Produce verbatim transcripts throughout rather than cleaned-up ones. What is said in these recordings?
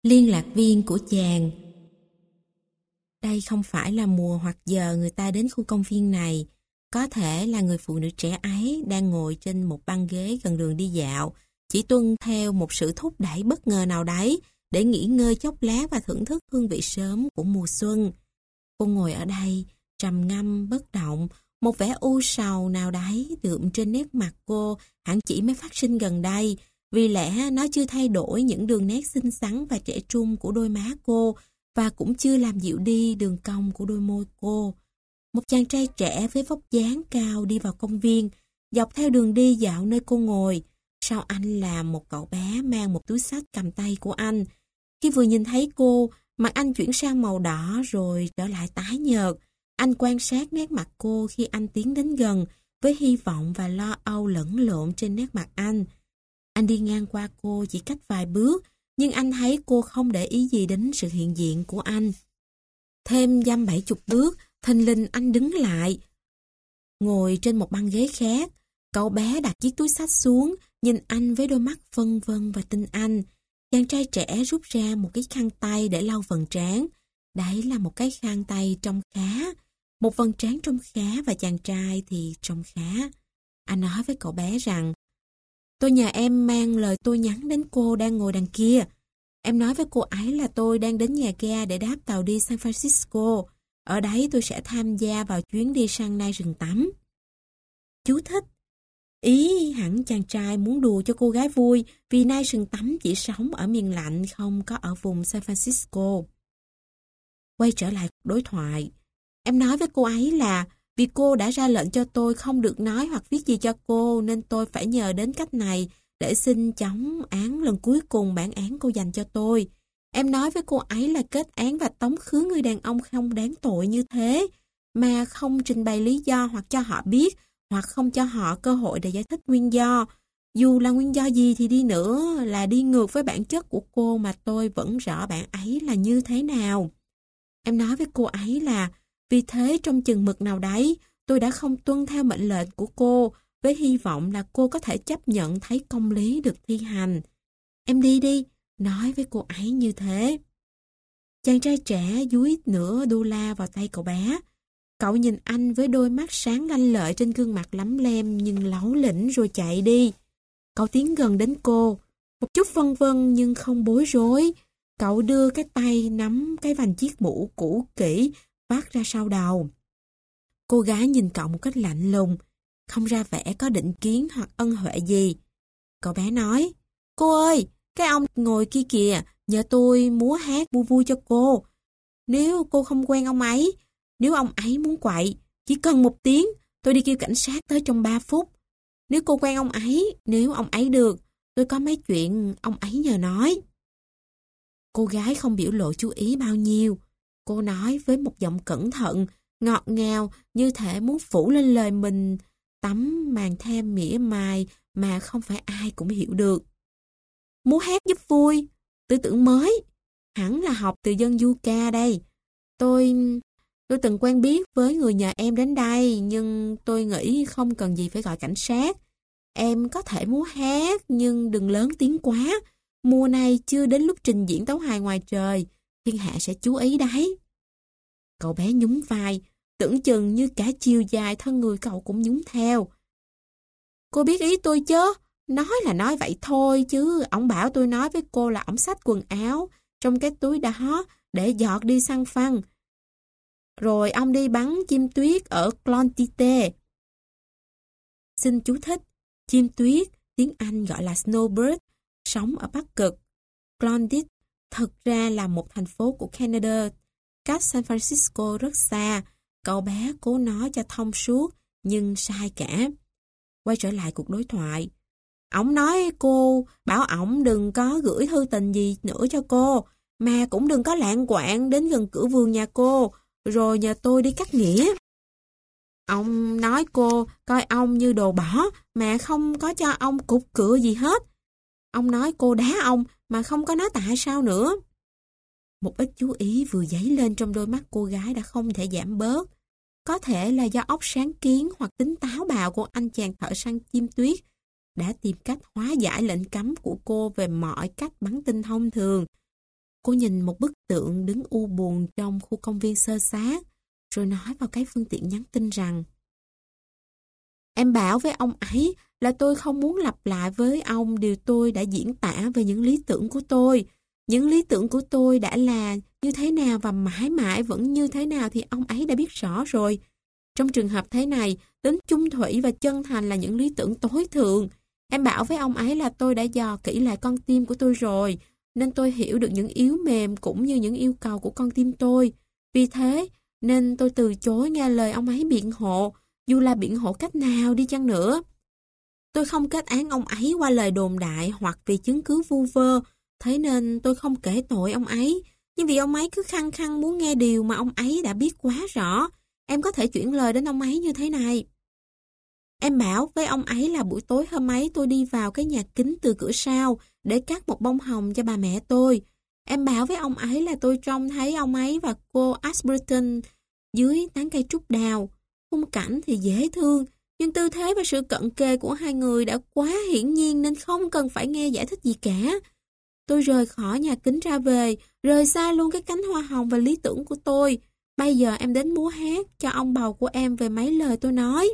Liên lạc viên của chàng. Đây không phải là mùa hoặc giờ người ta đến khu công viên này. Có thể là người phụ nữ trẻ ấy đang ngồi trên một băng ghế gần đường đi dạo, chỉ tuân theo một sự thúc đẩy bất ngờ nào đấy để nghỉ ngơi chốc lát và thưởng thức hương vị sớm của mùa xuân. Cô ngồi ở đây, trầm ngâm bất động, một vẻ u sầu nào đấy đượm trên nét mặt cô hẳn chỉ mới phát sinh gần đây, vì lẽ nó chưa thay đổi những đường nét xinh xắn và trẻ trung của đôi má cô, và cũng chưa làm dịu đi đường cong của đôi môi cô. Một chàng trai trẻ với vóc dáng cao đi vào công viên, dọc theo đường đi dạo nơi cô ngồi. Sau anh là một cậu bé mang một túi xách cầm tay của anh. Khi vừa nhìn thấy cô, mặt anh chuyển sang màu đỏ rồi trở lại tái nhợt. Anh quan sát nét mặt cô khi anh tiến đến gần, với hy vọng và lo âu lẫn lộn trên nét mặt anh. Anh đi ngang qua cô chỉ cách vài bước, nhưng anh thấy cô không để ý gì đến sự hiện diện của anh. Thêm dăm bảy chục bước, thình lình anh đứng lại. Ngồi trên một băng ghế khác, cậu bé đặt chiếc túi xách xuống, nhìn anh với đôi mắt vân vân và tin anh. Chàng trai trẻ rút ra một cái khăn tay để lau vầng trán. Đấy là một cái khăn tay trông khá. Một vầng trán trông khá và chàng trai thì trông khá. Anh nói với cậu bé rằng, tôi nhờ em mang lời tôi nhắn đến cô đang ngồi đằng kia. Em nói với cô ấy là tôi đang đến nhà ga để đáp tàu đi San Francisco. Ở đấy tôi sẽ tham gia vào chuyến đi săn nai rừng tắm. Chú thích. Ý hẳn chàng trai muốn đùa cho cô gái vui vì nai rừng tắm chỉ sống ở miền lạnh, không có ở vùng San Francisco. Quay trở lại cuộc đối thoại. Em nói với cô ấy là vì cô đã ra lệnh cho tôi không được nói hoặc viết gì cho cô nên tôi phải nhờ đến cách này để xin chóng án lần cuối cùng bản án cô dành cho tôi. Em nói với cô ấy là kết án và tống khứ người đàn ông không đáng tội như thế, mà không trình bày lý do hoặc cho họ biết, hoặc không cho họ cơ hội để giải thích nguyên do. Dù là nguyên do gì thì đi nữa, là đi ngược với bản chất của cô mà tôi vẫn rõ bạn ấy là như thế nào. Em nói với cô ấy là vì thế trong chừng mực nào đấy, tôi đã không tuân theo mệnh lệnh của cô, với hy vọng là cô có thể chấp nhận thấy công lý được thi hành. Em đi đi, nói với cô ấy như thế. Chàng trai trẻ dúi nửa đô la vào tay cậu bé. Cậu nhìn anh với đôi mắt sáng lanh lợi trên gương mặt lắm lem nhưng láu lĩnh rồi chạy đi. Cậu tiến gần đến cô, một chút vân vân nhưng không bối rối. Cậu đưa cái tay nắm cái vành chiếc mũ cũ kỹ vác ra sau đầu. Cô gái nhìn cậu một cách lạnh lùng, không ra vẻ có định kiến hoặc ân huệ gì. Cậu bé nói, cô ơi, cái ông ngồi kia kìa, nhờ tôi múa hát vui vui cho cô. Nếu cô không quen ông ấy, nếu ông ấy muốn quậy, chỉ cần một tiếng, tôi đi kêu cảnh sát tới trong ba phút. Nếu cô quen ông ấy, nếu ông ấy được, tôi có mấy chuyện ông ấy nhờ nói. Cô gái không biểu lộ chú ý bao nhiêu. Cô nói với một giọng cẩn thận, ngọt ngào, như thể muốn phủ lên lời mình tắm màn thêm mỉa mai mà không phải ai cũng hiểu được. Múa hát giúp vui, tư tưởng mới, hẳn là học từ dân du ca đây. Tôi... tôi từng quen biết với người nhờ em đến đây, nhưng tôi nghĩ không cần gì phải gọi cảnh sát. Em có thể múa hát, nhưng đừng lớn tiếng quá. Mùa này chưa đến lúc trình diễn tấu hài ngoài trời, thiên hạ sẽ chú ý đấy. Cậu bé nhún vai, tưởng chừng như cả chiều dài thân người cậu cũng nhún theo. Cô biết ý tôi chứ? Nói là nói vậy thôi chứ, ổng bảo tôi nói với cô là ổng xách quần áo trong cái túi đó để giọt đi săn phăng. Rồi ông đi bắn chim tuyết ở Clontite. Xin chú thích, chim tuyết, tiếng Anh gọi là snowbird, sống ở Bắc Cực. Klondike thực ra là một thành phố của Canada, cách San Francisco rất xa. Cậu bé cố nói cho thông suốt, nhưng sai cả. Quay trở lại cuộc đối thoại. Ổng nói cô, bảo ổng đừng có gửi thư tình gì nữa cho cô, mà cũng đừng có lạng quạng đến gần cửa vườn nhà cô, rồi nhờ tôi đi cắt nghĩa. Ông nói cô coi ông như đồ bỏ, mà không có cho ông cục cựa gì hết. Ông nói cô đá ông, mà không có nói tại sao nữa. Một ít chú ý vừa dấy lên trong đôi mắt cô gái đã không thể giảm bớt. Có thể là do óc sáng kiến hoặc tính táo bạo của anh chàng thợ săn chim tuyết đã tìm cách hóa giải lệnh cấm của cô về mọi cách bắn tinh thông thường. Cô nhìn một bức tượng đứng u buồn trong khu công viên xơ xác, rồi nói vào cái phương tiện nhắn tin rằng: Em bảo với ông ấy là tôi không muốn lặp lại với ông điều tôi đã diễn tả về những lý tưởng của tôi. Những lý tưởng của tôi đã là như thế nào và mãi mãi vẫn như thế nào thì ông ấy đã biết rõ rồi. Trong trường hợp thế này, tính chung thủy và chân thành là những lý tưởng tối thượng. Em bảo với ông ấy là tôi đã dò kỹ lại con tim của tôi rồi, nên tôi hiểu được những yếu mềm cũng như những yêu cầu của con tim tôi. Vì thế, nên tôi từ chối nghe lời ông ấy biện hộ, dù là biện hộ cách nào đi chăng nữa. Tôi không kết án ông ấy qua lời đồn đại hoặc vì chứng cứ vu vơ, thế nên tôi không kể tội ông ấy. Nhưng vì ông ấy cứ khăng khăng muốn nghe điều mà ông ấy đã biết quá rõ, em có thể chuyển lời đến ông ấy như thế này. Em bảo với ông ấy là buổi tối hôm ấy tôi đi vào cái nhà kính từ cửa sau để cắt một bông hồng cho bà mẹ tôi. Em bảo với ông ấy là tôi trông thấy ông ấy và cô Ashburton dưới tán cây trúc đào. Khung cảnh thì dễ thương, nhưng tư thế và sự cận kề của hai người đã quá hiển nhiên nên không cần phải nghe giải thích gì cả. Tôi rời khỏi nhà kính ra về, rời xa luôn cái cánh hoa hồng và lý tưởng của tôi. Bây giờ em đến múa hát cho ông bầu của em về mấy lời tôi nói.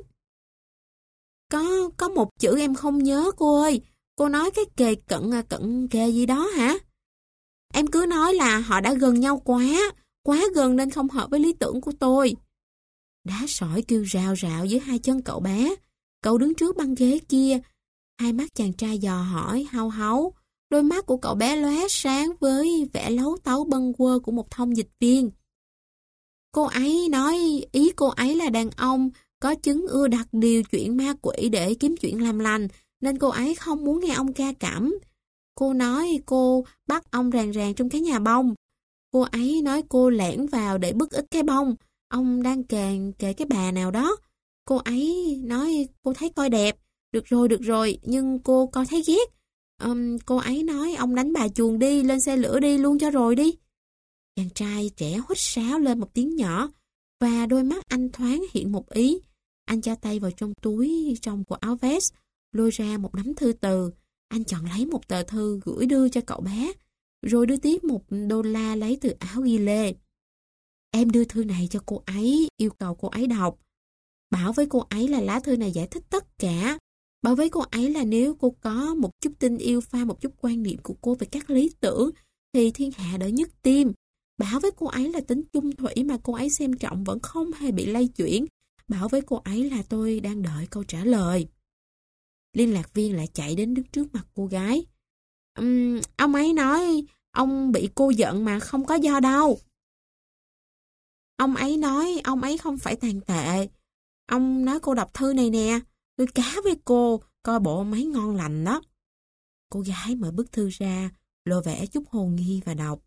Có có một chữ em không nhớ cô ơi. Cô nói cái kề cận à cận kề gì đó hả? Em cứ nói là họ đã gần nhau quá, quá gần nên không hợp với lý tưởng của tôi. Đá sỏi kêu rào rào dưới hai chân cậu bé. Cậu đứng trước băng ghế kia. Hai mắt chàng trai dò hỏi, hau háu. Đôi mắt của cậu bé lóe sáng với vẻ lấu tấu bâng quơ của một thông dịch viên. Cô ấy nói ý cô ấy là đàn ông có chứng ưa đặt điều chuyện ma quỷ để kiếm chuyện làm lành, nên cô ấy không muốn nghe ông ca cảm. Cô nói cô bắt ông ràng ràng trong cái nhà bông. Cô ấy nói cô lẻn vào để bứt ít cái bông. Ông đang kề kề cái bà nào đó. Cô ấy nói cô thấy coi đẹp. Được rồi, được rồi, nhưng cô coi thấy ghét. Um, cô ấy nói ông đánh bà chuồng đi, lên xe lửa đi luôn cho rồi đi. Chàng trai trẻ huýt sáo lên một tiếng nhỏ và đôi mắt anh thoáng hiện một ý. Anh cho tay vào trong túi trong của áo vest, lôi ra một nắm thư từ. Anh chọn lấy một tờ thư gửi đưa cho cậu bé, rồi đưa tiếp một đô la lấy từ áo ghi lê. Em đưa thư này cho cô ấy, yêu cầu cô ấy đọc. Bảo với cô ấy là lá thư này giải thích tất cả. Bảo với cô ấy là nếu cô có một chút tình yêu pha một chút quan niệm của cô về các lý tưởng, thì thiên hạ đỡ nhất tim. Bảo với cô ấy là tính chung thủy mà cô ấy xem trọng vẫn không hề bị lay chuyển. Bảo với cô ấy là tôi đang đợi câu trả lời. Liên lạc viên lại chạy đến đứng trước mặt cô gái. Um, ông ấy nói ông bị cô giận mà không có do đâu. Ông ấy nói ông ấy không phải tàn tệ. Ông nói cô đọc thư này nè. Tôi cá với cô, coi bộ ông ấy ngon lành đó. Cô gái mở bức thư ra, lộ vẻ chút hồ nghi và đọc.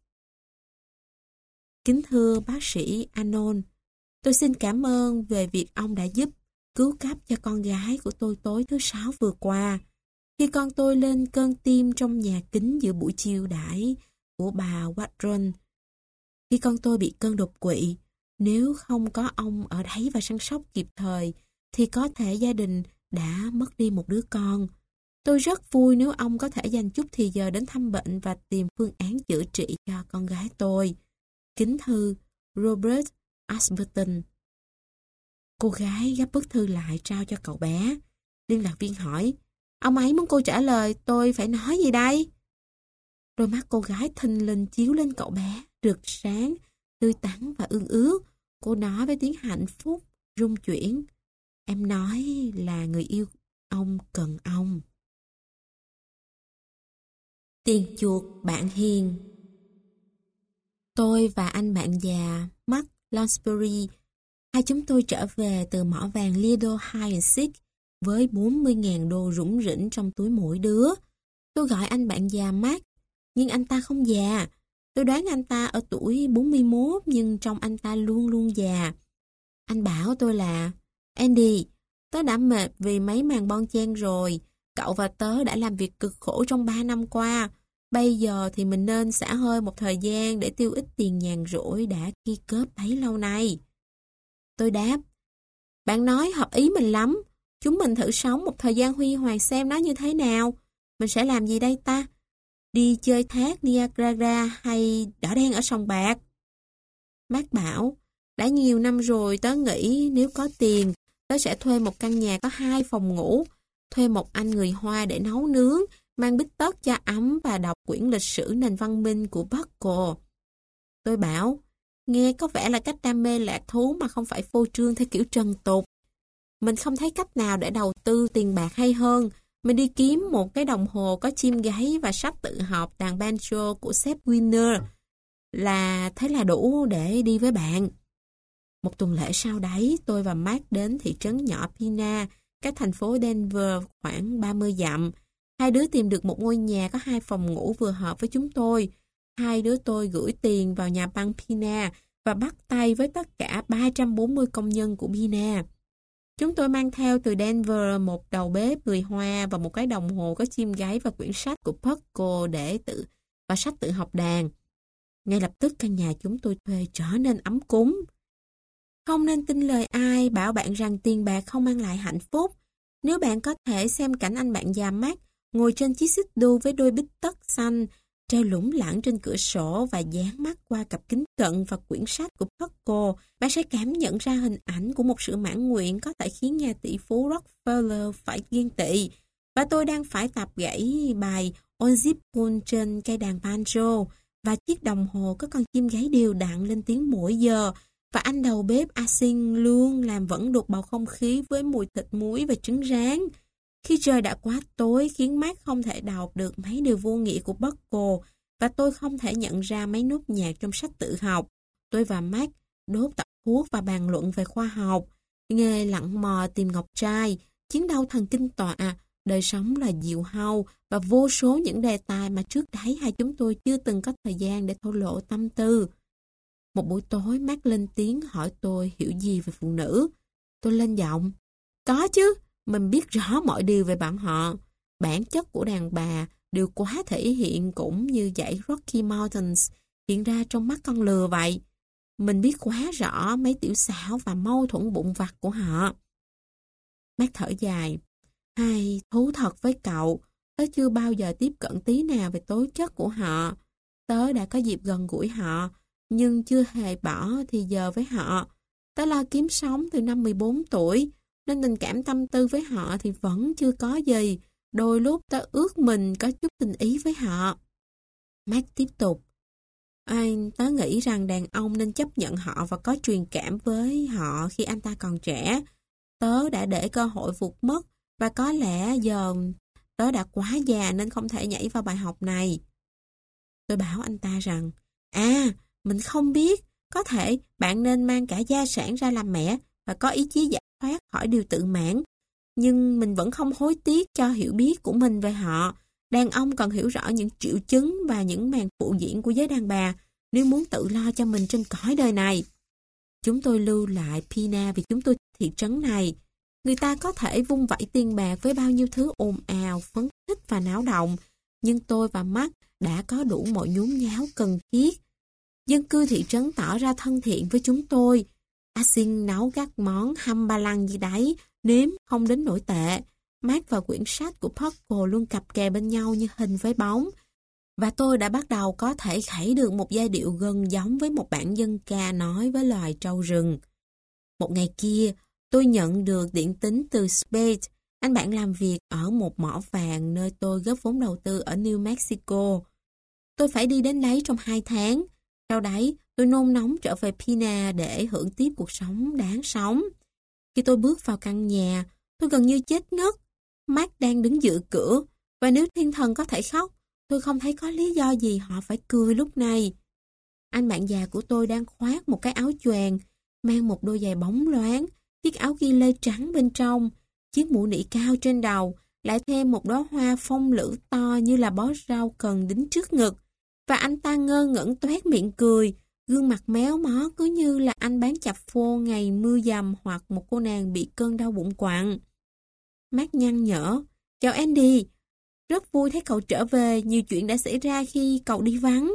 Kính thưa bác sĩ Anon, tôi xin cảm ơn về việc ông đã giúp cứu cấp cho con gái của tôi tối thứ sáu vừa qua. Khi con tôi lên cơn tim trong nhà kính giữa buổi chiều đãi của bà Watron. Khi con tôi bị cơn đột quỵ, nếu không có ông ở đấy và săn sóc kịp thời, thì có thể gia đình đã mất đi một đứa con. Tôi rất vui nếu ông có thể dành chút thì giờ đến thăm bệnh và tìm phương án chữa trị cho con gái tôi. Kính thư, Robert Ashburton. Cô gái gấp bức thư lại trao cho cậu bé. Liên lạc viên hỏi, ông ấy muốn cô trả lời tôi phải nói gì đây? Đôi mắt cô gái thình lình chiếu lên cậu bé, rực sáng, tươi tắn và ương ước. Cô nói với tiếng hạnh phúc, rung chuyển. Em nói là người yêu ông cần ông. Tiền chuộc bạn hiền. Tôi và anh bạn già Mark Lonsbury, hai chúng tôi trở về từ mỏ vàng Lido High and Sick với bốn mươi nghìn đô rủng rỉnh trong túi mỗi đứa. Tôi gọi anh bạn già Mark, nhưng anh ta không già. Tôi đoán anh ta ở tuổi bốn mươi mốt nhưng trông anh ta luôn luôn già. Anh bảo tôi là, Andy, tớ đã mệt vì mấy màn bon chen rồi. Cậu và tớ đã làm việc cực khổ trong ba năm qua. Bây giờ thì mình nên xả hơi một thời gian để tiêu ít tiền nhàn rỗi đã ghi cớp bấy lâu nay. Tôi đáp, bạn nói hợp ý mình lắm. Chúng mình thử sống một thời gian huy hoàng xem nó như thế nào. Mình sẽ làm gì đây ta? đi chơi thác Niagara hay đỏ đen ở sông Bạc? Mark bảo, đã nhiều năm rồi tớ nghĩ nếu có tiền, tớ sẽ thuê một căn nhà có hai phòng ngủ, thuê một anh người Hoa để nấu nướng, mang bít tất cho ấm và đọc quyển lịch sử nền văn minh của Buckle. Tôi bảo, nghe có vẻ là cách đam mê lạc thú mà không phải phô trương theo kiểu trần tục. Mình không thấy cách nào để đầu tư tiền bạc hay hơn. Mình đi kiếm một cái đồng hồ có chim gáy và sách tự học đàn banjo của sếp Winner là thế là đủ để đi với bạn. Một tuần lễ sau đấy, tôi và Mark đến thị trấn nhỏ Pina, cách thành phố Denver khoảng ba mươi dặm. Hai đứa tìm được một ngôi nhà có hai phòng ngủ vừa hợp với chúng tôi. Hai đứa tôi gửi tiền vào nhà băng Pina và bắt tay với tất cả ba trăm bốn mươi công nhân của Pina. Chúng tôi mang theo từ Denver một đầu bếp người Hoa và một cái đồng hồ có chim gáy và quyển sách của Buckle để tự và sách tự học đàn. Ngay lập tức căn nhà chúng tôi thuê trở nên ấm cúng. Không nên tin lời ai bảo bạn rằng tiền bạc không mang lại hạnh phúc. Nếu bạn có thể xem cảnh anh bạn già Mark ngồi trên chiếc xích đu với đôi bít tất xanh, treo lủng lẳng trên cửa sổ và dán mắt qua cặp kính cận và quyển sách của Buckle, bạn sẽ cảm nhận ra hình ảnh của một sự mãn nguyện có thể khiến nhà tỷ phú Rockefeller phải ghen tị. Và tôi đang phải tập gãy bài Onzipun trên cây đàn banjo, và chiếc đồng hồ có con chim gáy đều đặn lên tiếng mỗi giờ, và anh đầu bếp Asing luôn làm vẫn đục bầu không khí với mùi thịt muối và trứng rán. Khi trời đã quá tối khiến Mark không thể đọc được mấy điều vô nghĩa của Buckle và tôi không thể nhận ra mấy nốt nhạc trong sách tự học, tôi và Mark đốt tập thuốc và bàn luận về khoa học, nghề lặn mò tìm ngọc trai, chiến đấu thần kinh tọa, đời sống là diều hâu và vô số những đề tài mà trước đấy hai chúng tôi chưa từng có thời gian để thổ lộ tâm tư. Một buổi tối Mark lên tiếng hỏi tôi hiểu gì về phụ nữ. Tôi lên giọng. Có chứ, mình biết rõ mọi điều về bọn họ. Bản chất của đàn bà đều quá thể hiện cũng như dãy Rocky Mountains hiện ra trong mắt con lừa vậy. Mình biết quá rõ mấy tiểu xảo và mâu thuẫn bụng vặt của họ. Mark thở dài. Hay, thú thật với cậu, tớ chưa bao giờ tiếp cận tí nào về tố chất của họ. Tớ đã có dịp gần gũi họ, nhưng chưa hề bỏ thì giờ với họ. Tớ lo kiếm sống từ năm mười bốn tuổi, nên tình cảm tâm tư với họ thì vẫn chưa có gì. Đôi lúc tớ ước mình có chút tình ý với họ. Mark tiếp tục. Anh, tớ nghĩ rằng đàn ông nên chấp nhận họ và có truyền cảm với họ khi anh ta còn trẻ. Tớ đã để cơ hội vụt mất và có lẽ giờ tớ đã quá già nên không thể nhảy vào bài học này. Tôi bảo anh ta rằng, à, mình không biết, có thể bạn nên mang cả gia sản ra làm mẹ và có ý chí giải thoát khỏi điều tự mãn. Nhưng mình vẫn không hối tiếc cho hiểu biết của mình về họ. Đàn ông cần hiểu rõ những triệu chứng và những màn phụ diễn của giới đàn bà nếu muốn tự lo cho mình trên cõi đời này. Chúng tôi lưu lại Pina vì chúng tôi thị trấn này. Người ta có thể vung vẩy tiền bạc với bao nhiêu thứ ồn ào, phấn khích và náo động, nhưng tôi và Mark đã có đủ mọi nhốn nháo cần thiết. Dân cư thị trấn tỏ ra thân thiện với chúng tôi. Asing nấu các món hâm ba lăng gì đấy, nếm không đến nổi tệ. Mark và quyển sách của Buckle luôn cặp kè bên nhau như hình với bóng. Và tôi đã bắt đầu có thể khẩy được một giai điệu gần giống với một bản dân ca nói với loài trâu rừng. Một ngày kia, tôi nhận được điện tín từ Spade, anh bạn làm việc ở một mỏ vàng nơi tôi góp vốn đầu tư ở New Mexico. Tôi phải đi đến đấy trong hai tháng. Sau đấy, tôi nôn nóng trở về Pina để hưởng tiếp cuộc sống đáng sống. Khi tôi bước vào căn nhà, tôi gần như chết ngất. Mark đang đứng giữa cửa, và nếu thiên thần có thể khóc, tôi không thấy có lý do gì họ phải cười lúc này. Anh bạn già của tôi đang khoác một cái áo choàng, mang một đôi giày bóng loáng, chiếc áo ghi lê trắng bên trong, chiếc mũ nỉ cao trên đầu, lại thêm một đóa hoa phong lữ to như là bó rau cần đính trước ngực. Và anh ta ngơ ngẩn toét miệng cười, gương mặt méo mó cứ như là anh bán chập phô ngày mưa dầm hoặc một cô nàng bị cơn đau bụng quặn. Mark nhăn nhở, chào Andy, rất vui thấy cậu trở về, nhiều chuyện đã xảy ra khi cậu đi vắng.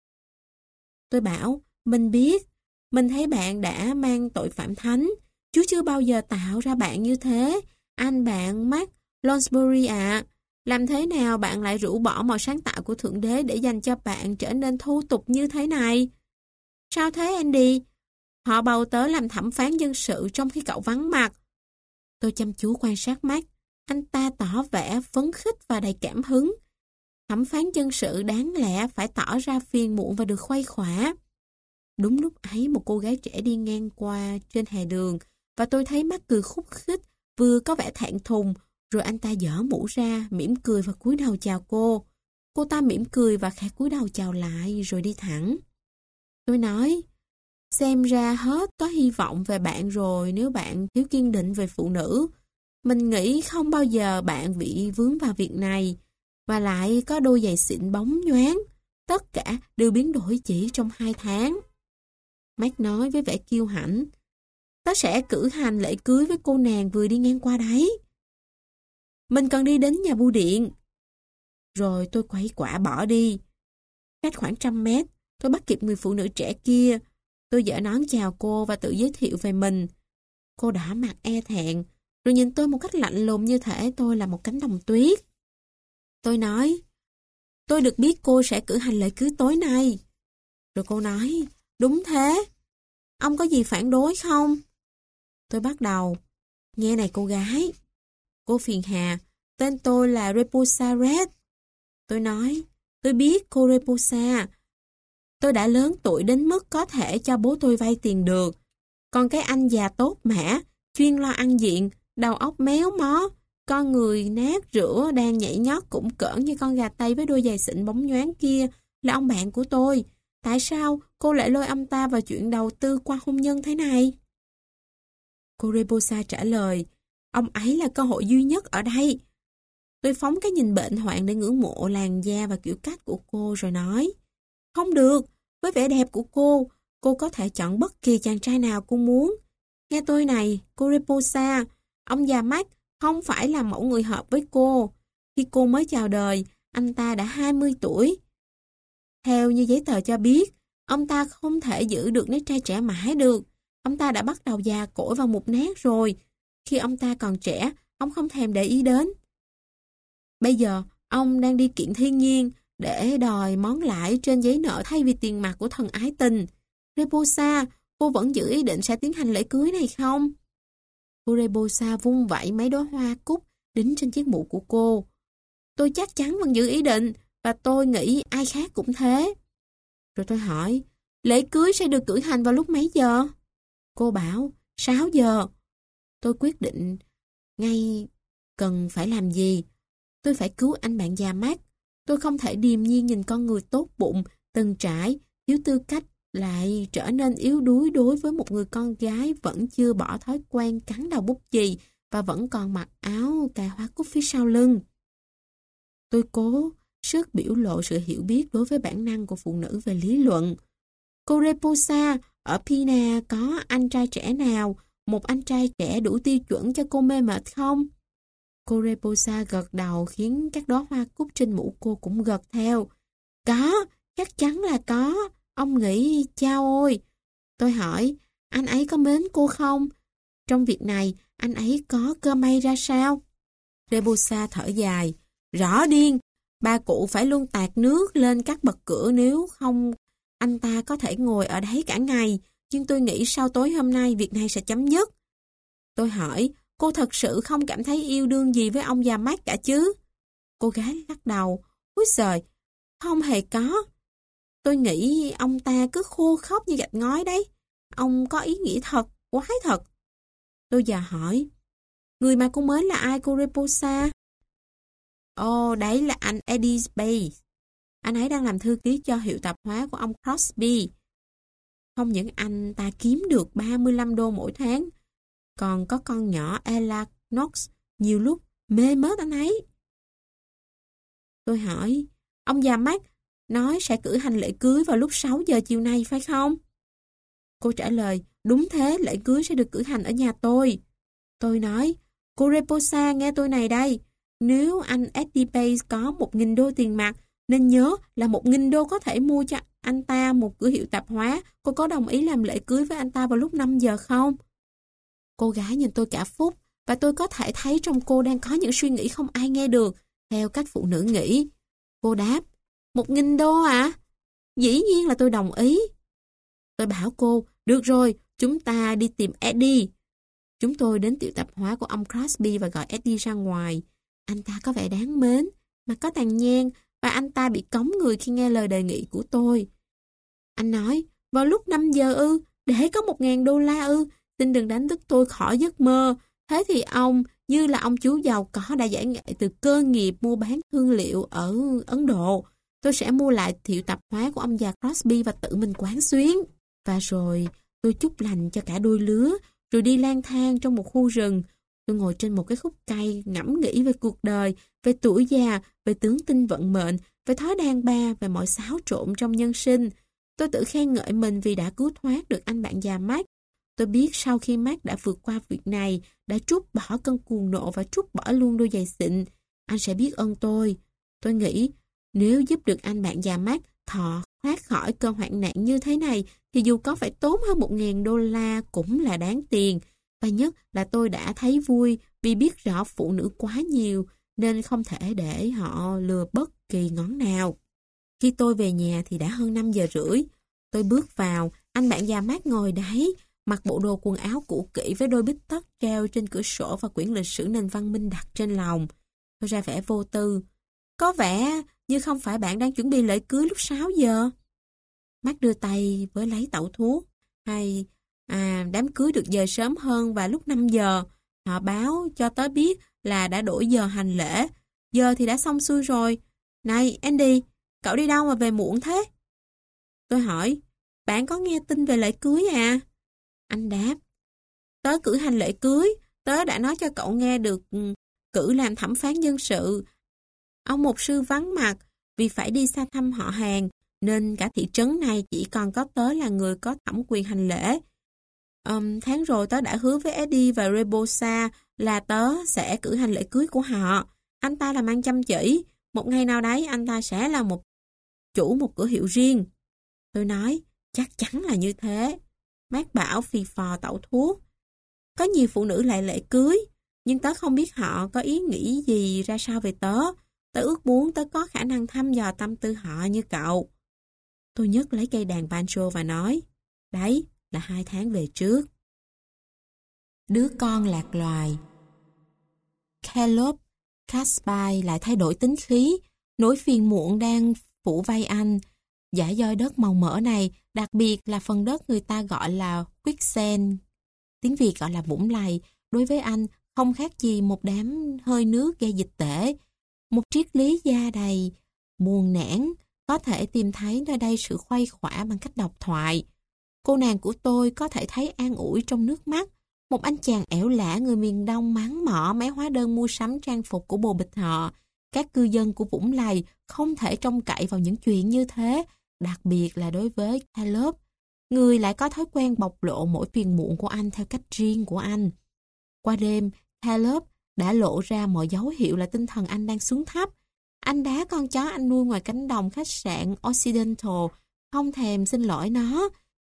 Tôi bảo, mình biết, mình thấy bạn đã mang tội phạm thánh, Chúa chưa bao giờ tạo ra bạn như thế, anh bạn Mark Lonsbury ạ. Làm thế nào bạn lại rũ bỏ mọi sáng tạo của Thượng Đế để dành cho bạn trở nên thô tục như thế này? Sao thế Andy? Họ bầu tớ làm thẩm phán dân sự trong khi cậu vắng mặt. Tôi chăm chú quan sát Mac. Anh ta tỏ vẻ phấn khích và đầy cảm hứng. Thẩm phán dân sự đáng lẽ phải tỏ ra phiền muộn và được khuây khỏa. Đúng lúc ấy một cô gái trẻ đi ngang qua trên hè đường và tôi thấy Mac cười khúc khích, vừa có vẻ thẹn thùng, rồi anh ta giở mũ ra, mỉm cười và cúi đầu chào cô. Cô ta mỉm cười và khẽ cúi đầu chào lại rồi đi thẳng. Tôi nói, xem ra hết có hy vọng về bạn rồi nếu bạn thiếu kiên định về phụ nữ. Mình nghĩ không bao giờ bạn bị vướng vào việc này, và lại có đôi giày xịn bóng nhoáng. Tất cả đều biến đổi chỉ trong hai tháng. Mac nói với vẻ kiêu hãnh, tớ sẽ cử hành lễ cưới với cô nàng vừa đi ngang qua đấy. Mình cần đi đến nhà bưu điện. Rồi tôi quay quả bỏ đi. Cách khoảng trăm mét, tôi bắt kịp người phụ nữ trẻ kia. Tôi giở nón chào cô và tự giới thiệu về mình. Cô đỏ mặt e thẹn, rồi nhìn tôi một cách lạnh lùng như thể tôi là một cánh đồng tuyết. Tôi nói, tôi được biết cô sẽ cử hành lễ cưới tối nay. Rồi cô nói, đúng thế. Ông có gì phản đối không? Tôi bắt đầu, nghe này cô gái. Cô phiền hà, tên tôi là Raposa Red. Tôi nói, tôi biết cô Raposa. Tôi đã lớn tuổi đến mức có thể cho bố tôi vay tiền được. Còn cái anh già tốt mã, chuyên lo ăn diện, đầu óc méo mó, con người nát rửa đang nhảy nhót cũng cỡn như con gà tây với đôi giày xịn bóng nhoáng kia là ông bạn của tôi. Tại sao cô lại lôi ông ta vào chuyện đầu tư qua hôn nhân thế này? Cô Raposa trả lời, ông ấy là cơ hội duy nhất ở đây. Tôi phóng cái nhìn bệnh hoạn để ngưỡng mộ làn da và kiểu cách của cô rồi nói, không được, với vẻ đẹp của cô, cô có thể chọn bất kỳ chàng trai nào cô muốn. Nghe tôi này, cô Raposa, ông già Mac không phải là mẫu người hợp với cô. Khi cô mới chào đời, anh ta đã hai mươi tuổi. Theo như giấy tờ cho biết, ông ta không thể giữ được nét trai trẻ mãi được. Ông ta đã bắt đầu già cỗi và mục nát rồi. Khi ông ta còn trẻ, ông không thèm để ý đến. Bây giờ, ông đang đi kiện thiên nhiên để đòi món lãi trên giấy nợ thay vì tiền mặt của thần ái tình. Raposa, cô vẫn giữ ý định sẽ tiến hành lễ cưới này không? Cô Raposa vung vẩy mấy đóa hoa cúc đính trên chiếc mũ của cô. Tôi chắc chắn vẫn giữ ý định, và tôi nghĩ ai khác cũng thế. Rồi tôi hỏi, lễ cưới sẽ được cử hành vào lúc mấy giờ? Cô bảo, sáu giờ. Tôi quyết định ngay cần phải làm gì. Tôi phải cứu anh bạn già Mac. Tôi không thể điềm nhiên nhìn con người tốt bụng, từng trải, thiếu tư cách lại trở nên yếu đuối đối với một người con gái vẫn chưa bỏ thói quen cắn đầu bút chì và vẫn còn mặc áo cà hoa cúc phía sau lưng. Tôi cố sức biểu lộ sự hiểu biết đối với bản năng của phụ nữ về lý luận. Cô Raposa, ở Pina có anh trai trẻ nào, một anh trai trẻ đủ tiêu chuẩn cho cô mê mệt không? Cô Raposa gật đầu khiến các đóa hoa cúc trên mũ cô cũng gật theo. Có, chắc chắn là có. Ông nghĩ, chao ôi. Tôi hỏi, anh ấy có mến cô không? Trong việc này, anh ấy có cơ may ra sao? Raposa thở dài. Rõ điên, bà cụ phải luôn tạt nước lên các bậc cửa, nếu không anh ta có thể ngồi ở đấy cả ngày. Nhưng tôi nghĩ sau tối hôm nay việc này sẽ chấm dứt. Tôi hỏi, cô thật sự không cảm thấy yêu đương gì với ông già Mac cả chứ? Cô gái lắc đầu. Úi giời, không hề có. Tôi nghĩ ông ta cứ khô khóc như gạch ngói đấy. Ông có ý nghĩ thật, quái thật. Tôi dò hỏi, người mà cô mới là ai cô Raposa? Ồ, oh, đấy là anh Eddie Space. Anh ấy đang làm thư ký cho hiệu tạp hóa của ông Crosby. Không những anh ta kiếm được ba mươi lăm đô mỗi tháng, còn có con nhỏ Ella Knox nhiều lúc mê mết anh ấy. Tôi hỏi, ông già Mac nói sẽ cử hành lễ cưới vào lúc sáu giờ chiều nay phải không? Cô trả lời, đúng thế, lễ cưới sẽ được cử hành ở nhà tôi. Tôi nói, cô Raposa nghe tôi này đây, nếu anh Eddie Pace có một nghìn đô tiền mặt, nên nhớ là một nghìn đô có thể mua cho anh ta một cửa hiệu tạp hóa. Cô có đồng ý làm lễ cưới với anh ta vào lúc năm giờ không? Cô gái nhìn tôi cả phút, và tôi có thể thấy trong cô đang có những suy nghĩ không ai nghe được. theo cách phụ nữ nghĩ. Cô đáp, một nghìn đô à? Dĩ nhiên là tôi đồng ý. Tôi bảo cô, được rồi, chúng ta đi tìm Eddie. Chúng tôi đến tiệm tạp hóa của ông Crosby và gọi Eddie ra ngoài. Anh ta có vẻ đáng mến, mà có tàn nhang, và anh ta bị cống người khi nghe lời đề nghị của tôi. Anh nói, vào lúc năm giờ ư, để có một ngàn đô la ư, xin đừng đánh thức tôi khỏi giấc mơ. Thế thì ông, như là ông chú giàu có đã giải nghệ từ cơ nghiệp mua bán thương liệu ở Ấn Độ, tôi sẽ mua lại tiệm tạp hóa của ông già Crosby và tự mình quán xuyến. Và rồi tôi chúc lành cho cả đôi lứa, rồi đi lang thang trong một khu rừng. Tôi ngồi trên một cái khúc cây ngẫm nghĩ về cuộc đời, về tuổi già, về tướng tinh vận mệnh, về thói đàn bà, về mọi xáo trộn trong nhân sinh. Tôi tự khen ngợi mình vì đã cứu thoát được anh bạn già Mark. Tôi biết sau khi Mark đã vượt qua việc này, đã trút bỏ cơn cuồng nộ và trút bỏ luôn đôi giày xịn, anh sẽ biết ơn tôi. Tôi nghĩ, nếu giúp được anh bạn già Mark thọ thoát khỏi cơn hoạn nạn như thế này, thì dù có phải tốn hơn một ngàn đô la cũng là đáng tiền. Và nhất là tôi đã thấy vui vì biết rõ phụ nữ quá nhiều, nên không thể để họ lừa bất kỳ ngón nào. Khi tôi về nhà thì đã hơn năm giờ rưỡi. Tôi bước vào, anh bạn già Mark ngồi đấy, mặc bộ đồ quần áo cũ kỹ với đôi bít tất treo trên cửa sổ và quyển lịch sử nền văn minh đặt trên lòng. Tôi ra vẻ vô tư. Có vẻ như không phải bạn đang chuẩn bị lễ cưới lúc sáu giờ. Mark đưa tay với lấy tẩu thuốc. Hay, à, đám cưới được dời sớm hơn và lúc năm giờ. Họ báo cho tớ biết là đã đổi giờ hành lễ. Giờ thì đã xong xuôi rồi. Này, Andy, cậu đi đâu mà về muộn thế? Tôi hỏi, bạn có nghe tin về lễ cưới à? Anh đáp, tớ cử hành lễ cưới, tớ đã nói cho cậu nghe được cử làm thẩm phán dân sự. Ông mục sư vắng mặt vì phải đi xa thăm họ hàng, nên cả thị trấn này chỉ còn có tớ là người có thẩm quyền hành lễ. Um, tháng rồi tớ đã hứa với Eddie và Rebosa là tớ sẽ cử hành lễ cưới của họ. Anh ta làm ăn chăm chỉ, một ngày nào đấy anh ta sẽ là một chủ một cửa hiệu riêng. Tôi nói, chắc chắn là như thế. Mark bảo phì phò tẩu thuốc. Có nhiều phụ nữ lại lễ cưới, nhưng tớ không biết họ có ý nghĩ gì ra sao về tớ. Tớ ước muốn tớ có khả năng thăm dò tâm tư họ như cậu. Tôi nhấc lấy cây đàn banjo và nói, đấy là hai tháng về trước. Đứa con lạc loài. Caleb Casby lại thay đổi tính khí, nỗi phiền muộn đang phủ vây anh. Dải doi đất màu mỡ này, đặc biệt là phần đất người ta gọi là quicksand, tiếng Việt gọi là vũng lầy, đối với anh không khác gì một đám hơi nước gây dịch tễ. Một triết lý da đầy buồn nản, có thể tìm thấy nơi đây sự khuây khỏa bằng cách đọc thoại. Cô nàng của tôi có thể thấy an ủi trong nước mắt. Một anh chàng ẻo lả người miền Đông mắng mỏ mấy hóa đơn mua sắm trang phục của bồ bịch họ. Các cư dân của Vũng Lầy không thể trông cậy vào những chuyện như thế, đặc biệt là đối với Caleb. Người lại có thói quen bộc lộ mỗi phiền muộn của anh theo cách riêng của anh. Qua đêm, Caleb đã lộ ra mọi dấu hiệu là tinh thần anh đang xuống thấp. Anh đá con chó anh nuôi ngoài cánh đồng khách sạn Occidental, không thèm xin lỗi nó.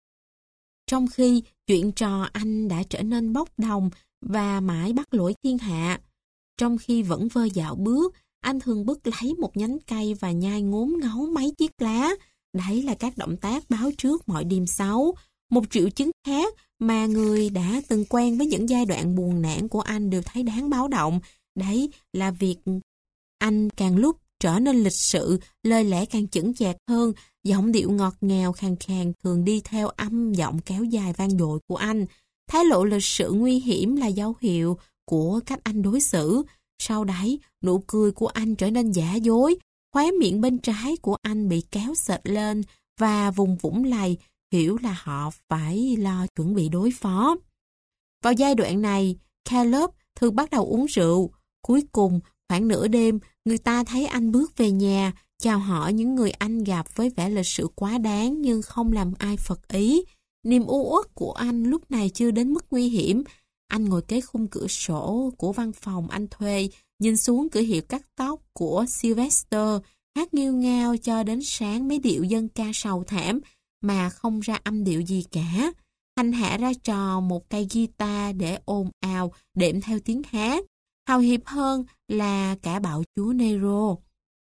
Trong khi chuyện trò anh đã trở nên bốc đồng và mãi bắt lỗi thiên hạ. Trong khi vẫn vơ dạo bước, anh thường bứt lấy một nhánh cây và nhai ngốm ngấu mấy chiếc lá. Đấy là các động tác báo trước mọi điềm xấu. Một triệu chứng khác mà người đã từng quen với những giai đoạn buồn nản của anh đều thấy đáng báo động. Đấy là việc anh càng lúc trở nên lịch sự, lời lẽ càng chững chạc hơn, giọng điệu ngọt ngào khàn khàn thường đi theo âm giọng kéo dài vang dội của anh. Thái độ lịch sự nguy hiểm là dấu hiệu của cách anh đối xử. Sau đấy, nụ cười của anh trở nên giả dối, khóe miệng bên trái của anh bị kéo xệch lên và vùng Vũng Lầy hiểu là họ phải lo chuẩn bị đối phó. Vào giai đoạn này, Caleb thường bắt đầu uống rượu. Cuối cùng, khoảng nửa đêm, người ta thấy anh bước về nhà, chào hỏi những người anh gặp với vẻ lịch sự quá đáng nhưng không làm ai phật ý. Niềm u uất của anh lúc này chưa đến mức nguy hiểm. Anh ngồi kế khung cửa sổ của văn phòng anh thuê, nhìn xuống cửa hiệu cắt tóc của Sylvester, hát nghêu ngao cho đến sáng mấy điệu dân ca sầu thảm mà không ra âm điệu gì cả. Hành hạ ra trò một cây guitar để ồn ào, đệm theo tiếng hát. hào hiệp hơn là cả bạo chúa Nero.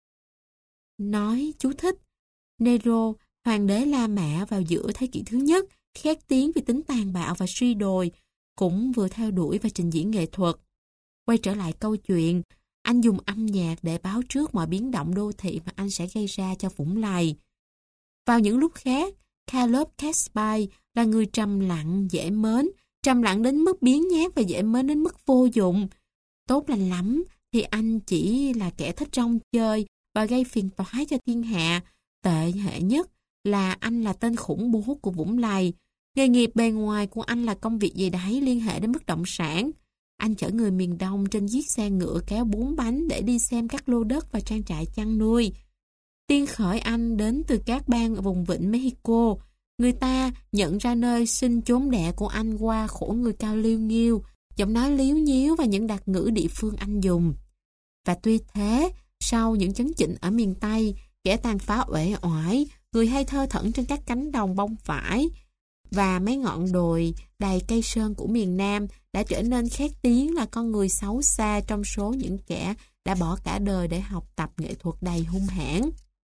Nói chú thích, Nero, hoàng đế La Mã vào giữa thế kỷ thứ nhất, khét tiếng vì tính tàn bạo và suy đồi, cũng vừa theo đuổi và trình diễn nghệ thuật. Quay trở lại câu chuyện, anh dùng âm nhạc để báo trước mọi biến động đô thị mà anh sẽ gây ra cho Vũng Lầy. Vào những lúc khác, Caleb Casby là người trầm lặng, dễ mến, trầm lặng đến mức biếng nhác và dễ mến đến mức vô dụng. Tốt lành lắm thì anh chỉ là kẻ thích rong chơi và gây phiền toái cho thiên hạ. Tệ hại nhất là anh là tên khủng bố của Vũng Lầy. Nghề nghiệp bề ngoài của anh là công việc gì đấy liên hệ đến bất động sản. Anh chở người miền Đông trên chiếc xe ngựa kéo bốn bánh để đi xem các lô đất và trang trại chăn nuôi. Tiên khởi anh đến từ các bang ở vùng vịnh Mexico. Người ta nhận ra nơi sinh chốn đẻ của anh qua khổ người cao liêu nghiêu, giọng nói líu nhíu và những đặc ngữ địa phương anh dùng. Và tuy thế, sau những chấn chỉnh ở miền Tây, kẻ tàn phá uể oải, người hay thơ thẩn trên các cánh đồng bông vải và mấy ngọn đồi đầy cây sơn của miền Nam đã trở nên khét tiếng là con người xấu xa trong số những kẻ đã bỏ cả đời để học tập nghệ thuật đầy hung hãn.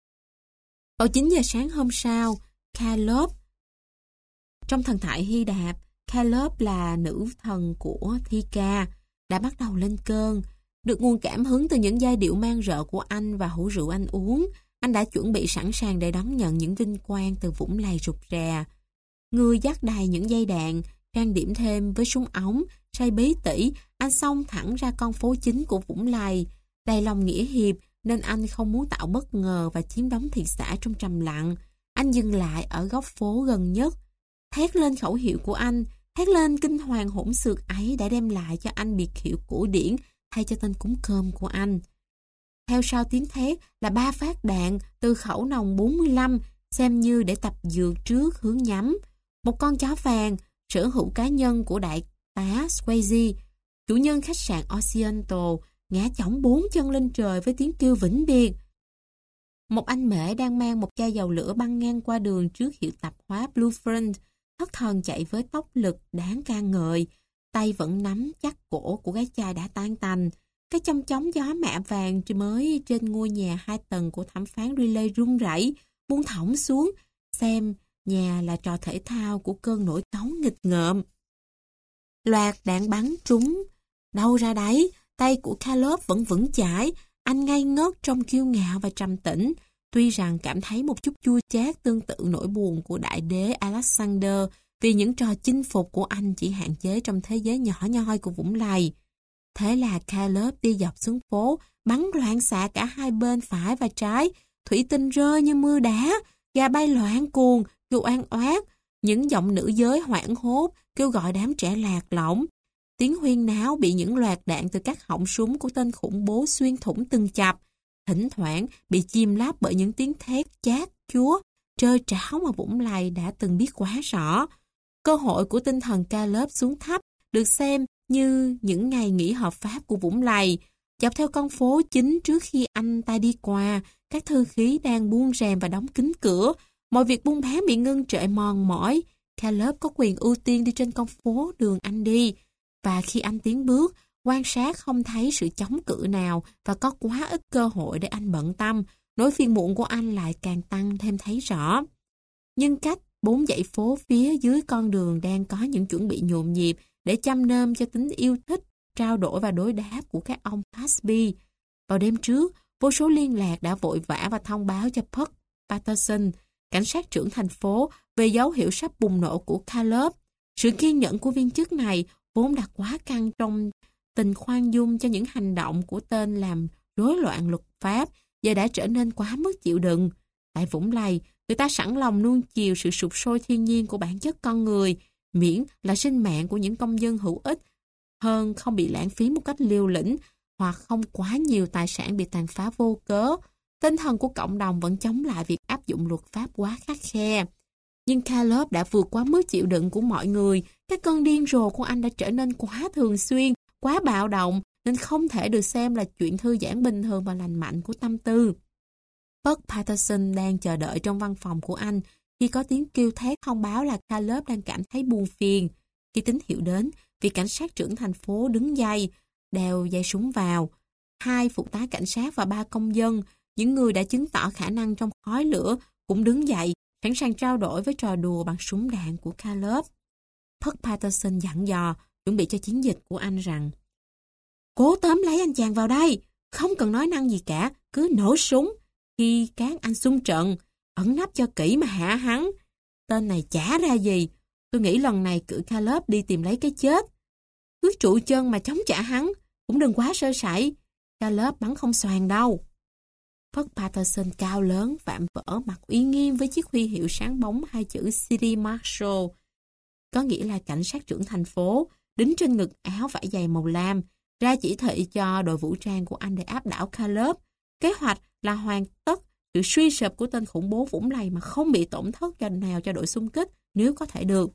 Vào chín giờ sáng hôm sau, Caleb, trong thần thoại Hy Đạp, Caleb là nữ thần của thi ca, đã bắt đầu lên cơn. Được nguồn cảm hứng từ những giai điệu mang rợ của anh và hũ rượu anh uống, anh đã chuẩn bị sẵn sàng để đón nhận những vinh quang từ Vũng Lầy rụt rè. Người dắt đầy những dây đạn, trang điểm thêm với súng ống, say bí tỉ, anh xông thẳng ra con phố chính của Vũng Lầy. Đầy lòng nghĩa hiệp nên anh không muốn tạo bất ngờ và chiếm đóng thị xã trong trầm lặng. Anh dừng lại ở góc phố gần nhất. Thét lên khẩu hiệu của anh, thét lên kinh hoàng hỗn xược ấy đã đem lại cho anh biệt hiệu cổ điển thay cho tên cúng cơm của anh. Theo sau tiếng thét là ba phát đạn từ khẩu nòng bốn mươi lăm, xem như để tập dượt trước hướng nhắm. Một con chó vàng, sở hữu cá nhân của đại tá Swayze, chủ nhân khách sạn Occidental, ngã chỏng bốn chân lên trời với tiếng kêu vĩnh biệt. Một anh mễ đang mang một chai dầu lửa băng ngang qua đường trước hiệu tạp hóa Bluefront, thất thần chạy với tốc lực đáng ca ngợi, tay vẫn nắm chắc cổ của cái chai đã tan tành. Cái chong chóng gió mạ vàng mới trên ngôi nhà hai tầng của thẩm phán Riley rung rẩy, buông thõng xuống, xem nhà là trò thể thao của cơn nổi cáu nghịch ngợm. Loạt đạn bắn trúng, đâu ra đấy, tay của Caleb vẫn vững chãi, anh ngây ngất trong kiêu ngạo và trầm tĩnh, tuy rằng cảm thấy một chút chua chát tương tự nỗi buồn của đại đế Alexander vì những trò chinh phục của anh chỉ hạn chế trong thế giới nhỏ nhoi của Vũng Lầy. Thế là Caleb đi dọc xuống phố, bắn loạn xạ cả hai bên phải và trái, thủy tinh rơi như mưa đá, gà bay loạn cuồng, kêu oan oát, những giọng nữ giới hoảng hốt, kêu gọi đám trẻ lạc lõng. Tiếng huyên náo bị những loạt đạn từ các họng súng của tên khủng bố xuyên thủng từng chập, thỉnh thoảng bị chìm láp bởi những tiếng thét chát chúa, trơ tráo mà Vũng Lầy đã từng biết quá rõ. Cơ hội của tinh thần Caleb xuống thấp được xem như những ngày nghỉ hợp pháp của Vũng Lầy. Dọc theo con phố chính trước khi anh ta đi qua, các thư khí đang buông rèm và đóng kín cửa. Mọi việc buôn bán bị ngưng trệ mòn mỏi. Caleb có quyền ưu tiên đi trên con phố đường anh đi. Và khi anh tiến bước, quan sát không thấy sự chống cự nào và có quá ít cơ hội để anh bận tâm. Nỗi phiền muộn của anh lại càng tăng thêm thấy rõ. Nhưng cách bốn dãy phố phía dưới con đường đang có những chuẩn bị nhộn nhịp để chăm nơm cho tính yêu thích, trao đổi và đối đáp của các ông Casby. Vào đêm trước, vô số liên lạc đã vội vã và thông báo cho Puck Patterson, cảnh sát trưởng thành phố, về dấu hiệu sắp bùng nổ của Caleb. Sự kiên nhẫn của viên chức này vốn đã quá căng trong tình khoan dung cho những hành động của tên làm rối loạn luật pháp, giờ đã trở nên quá mức chịu đựng. Tại Vũng Lầy, người ta sẵn lòng nuông chiều sự sụp sôi thiên nhiên của bản chất con người, miễn là sinh mạng của những công dân hữu ích hơn không bị lãng phí một cách liều lĩnh hoặc không quá nhiều tài sản bị tàn phá vô cớ. Tinh thần của cộng đồng vẫn chống lại việc áp dụng luật pháp quá khắt khe. Nhưng Caleb đã vượt quá mức chịu đựng của mọi người. Các cơn điên rồ của anh đã trở nên quá thường xuyên, quá bạo động, nên không thể được xem là chuyện thư giãn bình thường và lành mạnh của tâm tư. Puck Patterson đang chờ đợi trong văn phòng của anh khi có tiếng kêu thét thông báo là Caleb đang cảm thấy buồn phiền. Khi tín hiệu đến, vị cảnh sát trưởng thành phố đứng dậy, đeo dây súng vào. Hai phụ tá cảnh sát và ba công dân, những người đã chứng tỏ khả năng trong khói lửa, cũng đứng dậy, sẵn sàng trao đổi với trò đùa bằng súng đạn của Caleb. Puck Patterson dặn dò, chuẩn bị cho chiến dịch của anh rằng: "Cố tóm lấy anh chàng vào đây, không cần nói năng gì cả, cứ nổ súng. Khi các anh xung trận, ẩn nấp cho kỹ mà hạ hắn. Tên này chả ra gì. Tôi nghĩ lần này cử Caleb đi tìm lấy cái chết. Cứ trụ chân mà chống trả hắn, cũng đừng quá sơ sẩy. Caleb bắn không xoàng đâu." Puck Patterson cao lớn, vạm vỡ, mặt uy nghiêm với chiếc huy hiệu sáng bóng hai chữ City Marshal, có nghĩa là cảnh sát trưởng thành phố, đính trên ngực áo vải dày màu lam, ra chỉ thị cho đội vũ trang của anh để áp đảo Caleb. Kế hoạch là hoàn tất sự suy sụp của tên khủng bố Vũng Lầy mà không bị tổn thất cho nào cho đội xung kích nếu có thể được.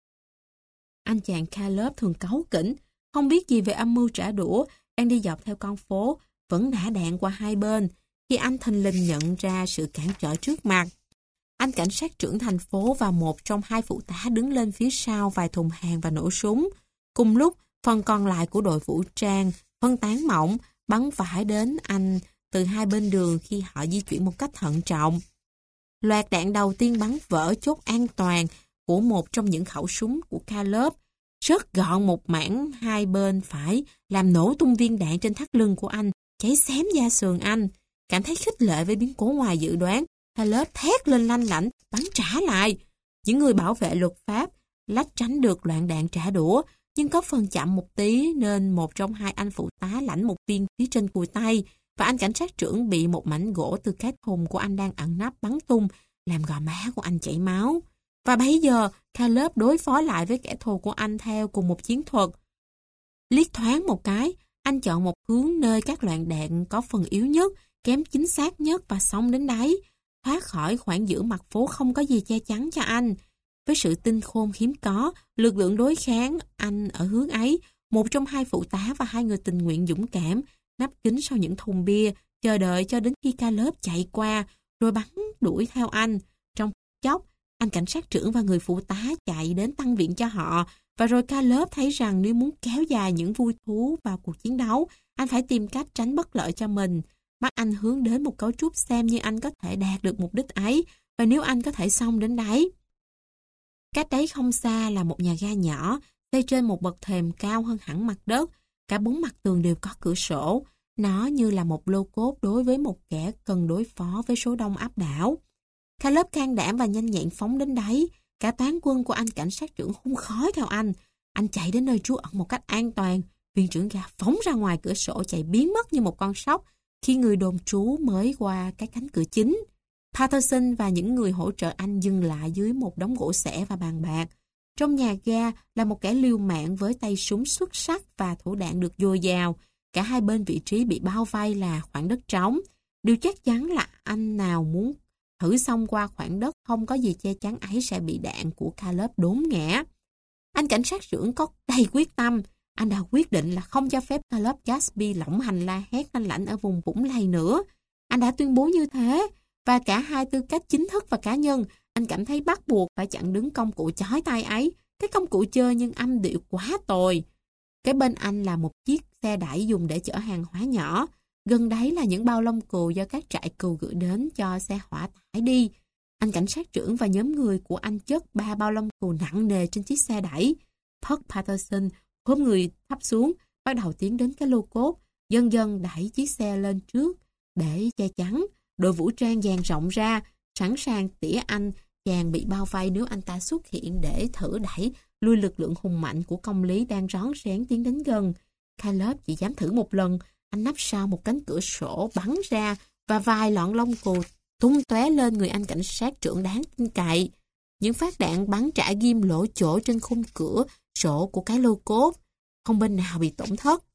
Anh chàng Caleb thường cáu kỉnh, không biết gì về âm mưu trả đũa, đang đi dọc theo con phố, vẫn nã đạn qua hai bên, khi anh thình lình nhận ra sự cản trở trước mặt. Anh cảnh sát trưởng thành phố và một trong hai phụ tá đứng lên phía sau vài thùng hàng và nổ súng. Cùng lúc, phần còn lại của đội vũ trang, phân tán mỏng, bắn vải đến anh từ hai bên đường khi họ di chuyển một cách thận trọng. Loạt đạn đầu tiên bắn vỡ chốt an toàn của một trong những khẩu súng của Caleb, rớt gọn một mảng hai bên phải, làm nổ tung viên đạn trên thắt lưng của anh, cháy xém da sườn anh. Cảm thấy khích lệ với biến cố ngoài dự đoán, Caleb thét lên lanh lảnh, bắn trả lại. Những người bảo vệ luật pháp lách tránh được loạn đạn trả đũa, nhưng có phần chậm một tí nên một trong hai anh phụ tá lãnh một viên phía trên cùi tay, và anh cảnh sát trưởng bị một mảnh gỗ từ cái thùng của anh đang ẩn nấp bắn tung, làm gò má của anh chảy máu. Và bấy giờ, Caleb đối phó lại với kẻ thù của anh theo cùng một chiến thuật. Liếc thoáng một cái, anh chọn một hướng nơi các loạn đạn có phần yếu nhất, kém chính xác nhất và xông đến đáy, thoát khỏi khoảng giữa mặt phố không có gì che chắn cho anh. Với sự tinh khôn hiếm có, lực lượng đối kháng anh ở hướng ấy, một trong hai phụ tá và hai người tình nguyện dũng cảm, nấp kín sau những thùng bia, chờ đợi cho đến khi Caleb chạy qua, rồi bắn đuổi theo anh. Trong chốc, anh cảnh sát trưởng và người phụ tá chạy đến tăng viện cho họ, và rồi Caleb thấy rằng nếu muốn kéo dài những vui thú vào cuộc chiến đấu, anh phải tìm cách tránh bất lợi cho mình. Mắt anh hướng đến một cấu trúc xem như anh có thể đạt được mục đích ấy, và nếu anh có thể xông đến đấy. Cách đấy không xa là một nhà ga nhỏ, xây trên một bậc thềm cao hơn hẳn mặt đất. Cả bốn mặt tường đều có cửa sổ. Nó như là một lô cốt đối với một kẻ cần đối phó với số đông áp đảo. Caleb can đảm và nhanh nhẹn phóng đến đấy. Cả toán quân của anh cảnh sát trưởng hun khói theo anh. Anh chạy đến nơi trú ẩn một cách an toàn. Viên trưởng ga phóng ra ngoài cửa sổ, chạy biến mất như một con sóc khi người đồn trú mới qua cái cánh cửa chính. Patterson và những người hỗ trợ anh dừng lại dưới một đống gỗ xẻ và bàn bạc. Trong nhà ga là một kẻ liều mạng với tay súng xuất sắc và thủ đạn được dồi dào. Cả hai bên vị trí bị bao vây là khoảng đất trống. Điều chắc chắn là anh nào muốn thử xông qua khoảng đất không có gì che chắn ấy sẽ bị đạn của Caleb đốn ngã. Anh cảnh sát trưởng có đầy quyết tâm. Anh đã quyết định là không cho phép Caleb Gatsby lộng hành la hét lanh lảnh ở vùng Vũng Lầy nữa. Anh đã tuyên bố như thế. Và cả hai tư cách chính thức và cá nhân, anh cảm thấy bắt buộc phải chặn đứng công cụ chói tai ấy. Cái công cụ chơi nhưng âm điệu quá tồi. Kế bên anh là một chiếc xe đẩy dùng để chở hàng hóa nhỏ. Gần đấy là những bao lông cừu do các trại cừu gửi đến cho xe hỏa tải đi. Anh cảnh sát trưởng và nhóm người của anh chất ba bao lông cừu nặng nề trên chiếc xe đẩy. Puck Patterson khom người thấp xuống, bắt đầu tiến đến cái lô cốt, dần dần đẩy chiếc xe lên trước để che chắn. Đội vũ trang dàn rộng ra, sẵn sàng tỉa anh chàng bị bao vây nếu anh ta xuất hiện để thử đẩy lui lực lượng hùng mạnh của công lý đang rón rén tiến đến gần. Caleb chỉ dám thử một lần, anh nấp sau một cánh cửa sổ bắn ra và vài lọn lông cừu tung tóe lên người anh cảnh sát trưởng đáng tin cậy. Những phát đạn bắn trả ghim lỗ chỗ trên khung cửa sổ của cái lô cốt, không bên nào bị tổn thất.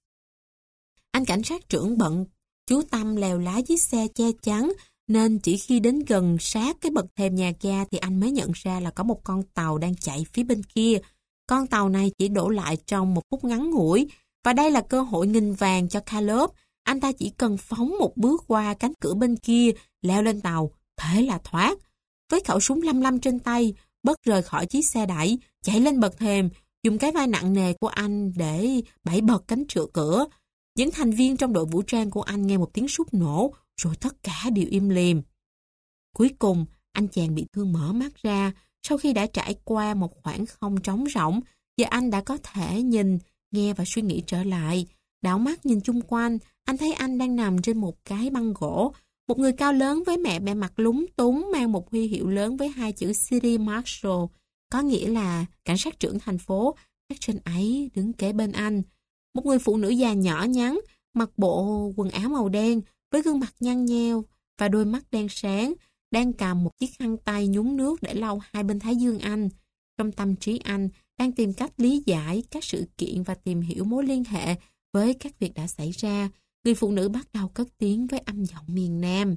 Anh cảnh sát trưởng bận chú tâm lèo lái chiếc xe che chắn, nên chỉ khi đến gần sát cái bậc thềm nhà ga thì anh mới nhận ra là có một con tàu đang chạy phía bên kia. Con tàu này chỉ đổ lại trong một phút ngắn ngủi, và đây là cơ hội nghìn vàng cho Caleb. Anh ta chỉ cần phóng một bước qua cánh cửa bên kia, leo lên tàu, thế là thoát. Với khẩu súng lăm lăm trên tay, bớt rời khỏi chiếc xe đẩy, chạy lên bậc thềm, dùng cái vai nặng nề của anh để bẩy bật cánh cửa cửa. Những thành viên trong đội vũ trang của anh nghe một tiếng sút nổ, rồi tất cả đều im lìm. Cuối cùng, anh chàng bị thương mở mắt ra. Sau khi đã trải qua một khoảng không trống rỗng, giờ anh đã có thể nhìn, nghe và suy nghĩ trở lại. Đảo mắt nhìn chung quanh, anh thấy anh đang nằm trên một cái băng gỗ. Một người cao lớn với mẹ bề mặt lúng túng mang một huy hiệu lớn với hai chữ City Marshal, có nghĩa là cảnh sát trưởng thành phố, khác trên ấy đứng kế bên anh. Một người phụ nữ già nhỏ nhắn, mặc bộ quần áo màu đen, với gương mặt nhăn nheo và đôi mắt đen sáng, đang cầm một chiếc khăn tay nhúng nước để lau hai bên thái dương anh. Trong tâm trí anh, đang tìm cách lý giải các sự kiện và tìm hiểu mối liên hệ với các việc đã xảy ra. Người phụ nữ bắt đầu cất tiếng với âm giọng miền Nam.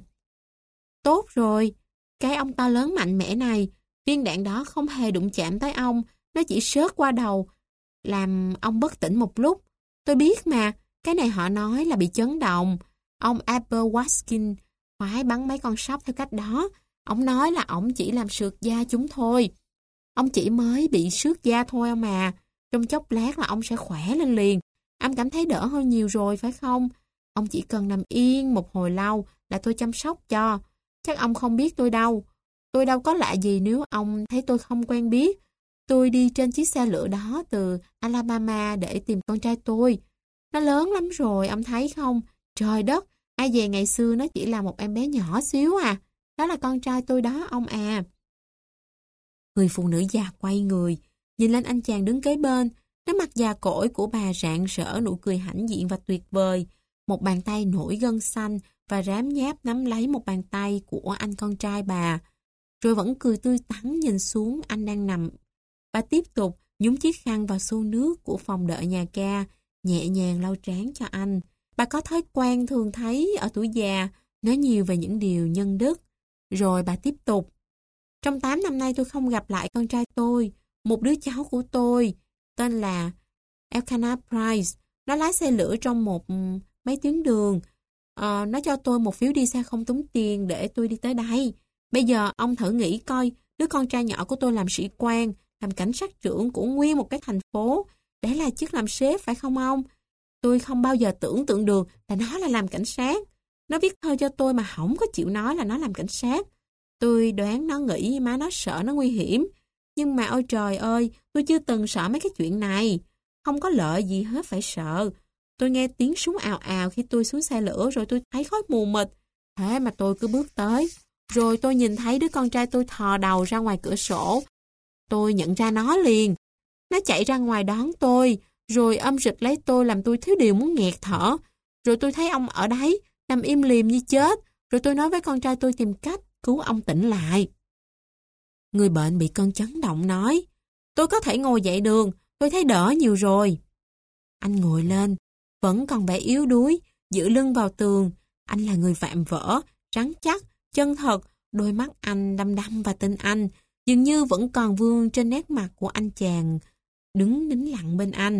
Tốt rồi, cái ông to lớn mạnh mẽ này, viên đạn đó không hề đụng chạm tới ông, nó chỉ xớt qua đầu, làm ông bất tỉnh một lúc. Tôi biết mà, cái này họ nói là bị chấn động. Ông Apple Watkin khoái bắn mấy con sóc theo cách đó. Ông nói là ông chỉ làm sượt da chúng thôi. Ông chỉ mới bị xước da thôi mà. Trong chốc lát là ông sẽ khỏe lên liền. Ông cảm thấy đỡ hơn nhiều rồi phải không? Ông chỉ cần nằm yên một hồi lâu là tôi chăm sóc cho. Chắc ông không biết tôi đâu. Tôi đâu có lạ gì nếu ông thấy tôi không quen biết. Tôi đi trên chiếc xe lửa đó từ Alabama để tìm con trai tôi. Nó lớn lắm rồi, ông thấy không? Trời đất, ai về ngày xưa nó chỉ là một em bé nhỏ xíu à. Đó là con trai tôi đó, ông à. Người phụ nữ già quay người, nhìn lên anh chàng đứng kế bên. Cái mặt già cỗi của bà rạng rỡ nụ cười hãnh diện và tuyệt vời. Một bàn tay nổi gân xanh và rám nháp nắm lấy một bàn tay của anh con trai bà. Rồi vẫn cười tươi tắn nhìn xuống anh đang nằm. Bà tiếp tục nhúng chiếc khăn vào xô nước của phòng đợi nhà ga, nhẹ nhàng lau trán cho anh. Bà có thói quen thường thấy ở tuổi già, nói nhiều về những điều nhân đức. Rồi bà tiếp tục. Trong tám năm nay tôi không gặp lại con trai tôi, một đứa cháu của tôi, tên là Elkanah Price. Nó lái xe lửa trong một mấy tuyến đường. Ờ, nó cho tôi một phiếu đi xe không tốn tiền để tôi đi tới đây. Bây giờ ông thử nghĩ coi, đứa con trai nhỏ của tôi làm sĩ quan, làm cảnh sát trưởng của nguyên một cái thành phố, để là chức làm sếp phải không ông? Tôi không bao giờ tưởng tượng được là nó là làm cảnh sát. Nó viết thơ cho tôi mà không có chịu nói là nó làm cảnh sát. Tôi đoán nó nghĩ má nó sợ nó nguy hiểm. Nhưng mà ôi trời ơi, tôi chưa từng sợ mấy cái chuyện này. Không có lợi gì hết phải sợ. Tôi nghe tiếng súng ào ào khi tôi xuống xe lửa rồi tôi thấy khói mù mịt. Thế mà tôi cứ bước tới. Rồi tôi nhìn thấy đứa con trai tôi thò đầu ra ngoài cửa sổ. Tôi nhận ra nó liền. Nó chạy ra ngoài đón tôi, rồi ôm rịch lấy tôi làm tôi thiếu điều muốn nghẹt thở. Rồi tôi thấy ông ở đấy, nằm im lìm như chết. Rồi tôi nói với con trai tôi tìm cách cứu ông tỉnh lại. Người bệnh bị cơn chấn động nói, tôi có thể ngồi dậy được, tôi thấy đỡ nhiều rồi. Anh ngồi lên, vẫn còn vẻ yếu đuối, dựa lưng vào tường. Anh là người vạm vỡ, rắn chắc, chân thật, đôi mắt anh đăm đăm và tin anh, dường như vẫn còn vương trên nét mặt của anh chàng, đứng nín lặng bên anh.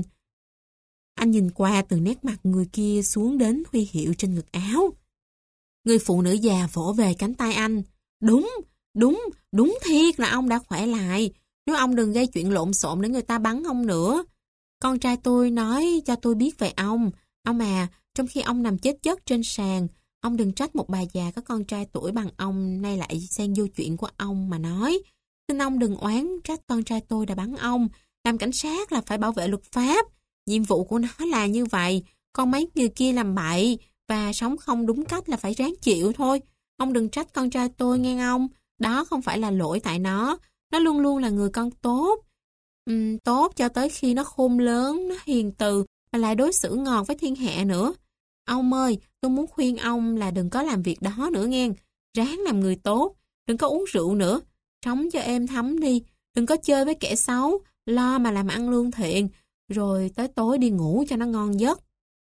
Anh nhìn qua từ nét mặt người kia xuống đến huy hiệu trên ngực áo. Người phụ nữ già vỗ về cánh tay anh. Đúng, đúng, đúng thiệt là ông đã khỏe lại. Nếu ông đừng gây chuyện lộn xộn để người ta bắn ông nữa. Con trai tôi nói cho tôi biết về ông. Ông à, trong khi ông nằm chết chất trên sàn, ông đừng trách một bà già có con trai tuổi bằng ông nay lại xen vô chuyện của ông mà nói. Xin ông đừng oán trách con trai tôi đã bắn ông. Làm cảnh sát là phải bảo vệ luật pháp. Nhiệm vụ của nó là như vậy. Còn mấy người kia làm bậy và sống không đúng cách là phải ráng chịu thôi. Ông đừng trách con trai tôi nghe ông. Đó không phải là lỗi tại nó. Nó luôn luôn là người con tốt. Uhm, tốt cho tới khi nó khôn lớn, nó hiền từ và lại đối xử ngọt với thiên hạ nữa. Ông ơi, tôi muốn khuyên ông là đừng có làm việc đó nữa nghe. Ráng làm người tốt. Đừng có uống rượu nữa. Sống cho êm thấm đi. Đừng có chơi với kẻ xấu. Lo mà làm ăn lương thiện. Rồi tới tối đi ngủ cho nó ngon giấc.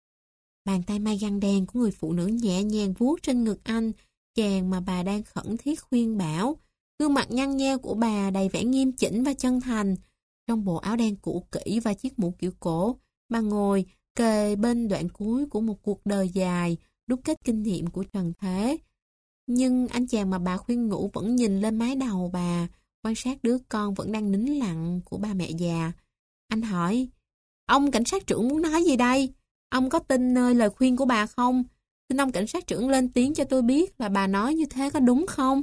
Bàn tay may găng đen của người phụ nữ nhẹ nhàng vuốt trên ngực anh, chàng mà bà đang khẩn thiết khuyên bảo. Gương mặt nhăn nheo của bà đầy vẻ nghiêm chỉnh và chân thành. Trong bộ áo đen cũ kỹ và chiếc mũ kiểu cổ, bà ngồi kề bên đoạn cuối của một cuộc đời dài, đúc kết kinh nghiệm của trần thế. Nhưng anh chàng mà bà khuyên ngủ vẫn nhìn lên mái đầu bà, quan sát đứa con vẫn đang nín lặng của ba mẹ già. Anh hỏi, ông cảnh sát trưởng muốn nói gì đây? Ông có tin nơi lời khuyên của bà không? Xin ông cảnh sát trưởng lên tiếng cho tôi biết là bà nói như thế có đúng không?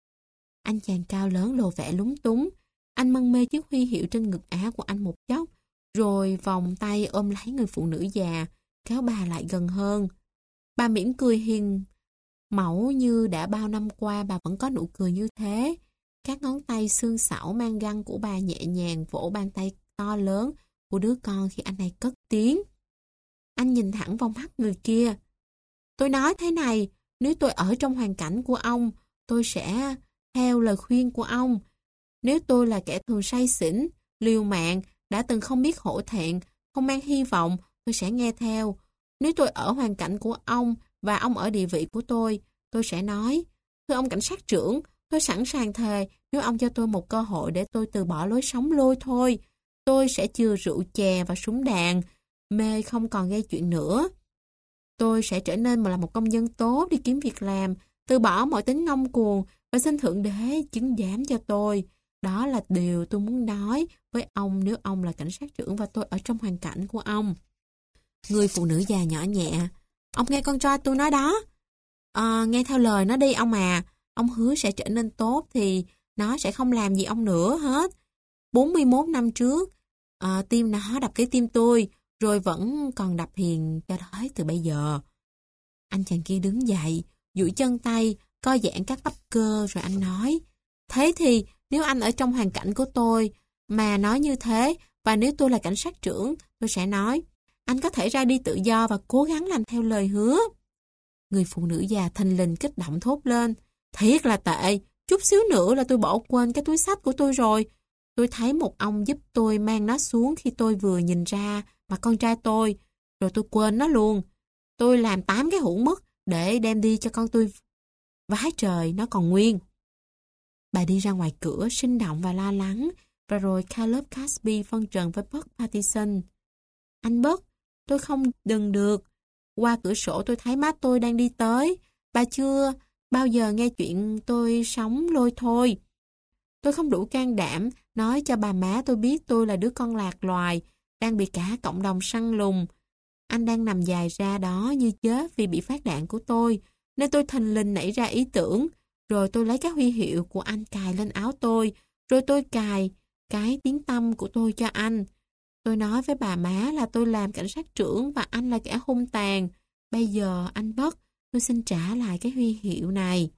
Anh chàng cao lớn lộ vẻ lúng túng. Anh mân mê chiếc huy hiệu trên ngực áo của anh một chốc, rồi vòng tay ôm lấy người phụ nữ già, kéo bà lại gần hơn. Bà mỉm cười hiền mẫu như đã bao năm qua bà vẫn có nụ cười như thế. Các ngón tay xương xảo mang gân của bà nhẹ nhàng vỗ bàn tay to lớn của đứa con khi anh này cất tiếng. Anh nhìn thẳng vào mắt người kia. Tôi nói thế này, nếu tôi ở trong hoàn cảnh của ông, tôi sẽ theo lời khuyên của ông. Nếu tôi là kẻ thù say xỉn, liều mạng, đã từng không biết hổ thẹn, không mang hy vọng, tôi sẽ nghe theo. Nếu tôi ở hoàn cảnh của ông và ông ở địa vị của tôi, tôi sẽ nói, thưa ông cảnh sát trưởng, tôi sẵn sàng thề nếu ông cho tôi một cơ hội để tôi từ bỏ lối sống lôi thôi. Tôi sẽ chừa rượu chè và súng đạn, mê không còn gây chuyện nữa. Tôi sẽ trở nên là một công dân tốt đi kiếm việc làm, từ bỏ mọi tính ngông cuồng và xin Thượng Đế chứng giám cho tôi. Đó là điều tôi muốn nói với ông nếu ông là cảnh sát trưởng và tôi ở trong hoàn cảnh của ông. Người phụ nữ già nhỏ nhẹ. Ông nghe con trai tôi nói đó. À, nghe theo lời nó đi ông à. Ông hứa sẽ trở nên tốt thì nó sẽ không làm gì ông nữa hết. bốn mươi mốt năm trước, à, tim nó đập cái tim tôi, rồi vẫn còn đập hiền cho tới từ bây giờ. Anh chàng kia đứng dậy, duỗi chân tay, co giãn các bắp cơ rồi anh nói. Thế thì nếu anh ở trong hoàn cảnh của tôi mà nói như thế, và nếu tôi là cảnh sát trưởng, tôi sẽ nói, anh có thể ra đi tự do và cố gắng làm theo lời hứa. Người phụ nữ già thình lình kích động thốt lên. Thiệt là tệ, chút xíu nữa là tôi bỏ quên cái túi xách của tôi rồi. Tôi thấy một ông giúp tôi mang nó xuống khi tôi vừa nhìn ra mà con trai tôi, rồi tôi quên nó luôn. Tôi làm tám cái hũ mất để đem đi cho con tôi. Vái trời, nó còn nguyên. Bà đi ra ngoài cửa, sinh động và lo lắng, và rồi Caleb Casby phân trần với Buck Patterson. Anh Buck, tôi không đừng được. Qua cửa sổ tôi thấy má tôi đang đi tới. Bà chưa bao giờ nghe chuyện tôi sống lôi thôi. Tôi không đủ can đảm nói cho bà má tôi biết tôi là đứa con lạc loài, đang bị cả cộng đồng săn lùng. Anh đang nằm dài ra đó như chết vì bị phát đạn của tôi, nên tôi thình lình nảy ra ý tưởng. Rồi tôi lấy cái huy hiệu của anh cài lên áo tôi, rồi tôi cài cái tiếng tăm của tôi cho anh. Tôi nói với bà má là tôi làm cảnh sát trưởng và anh là kẻ hung tàn. Bây giờ anh Buck, tôi xin trả lại cái huy hiệu này.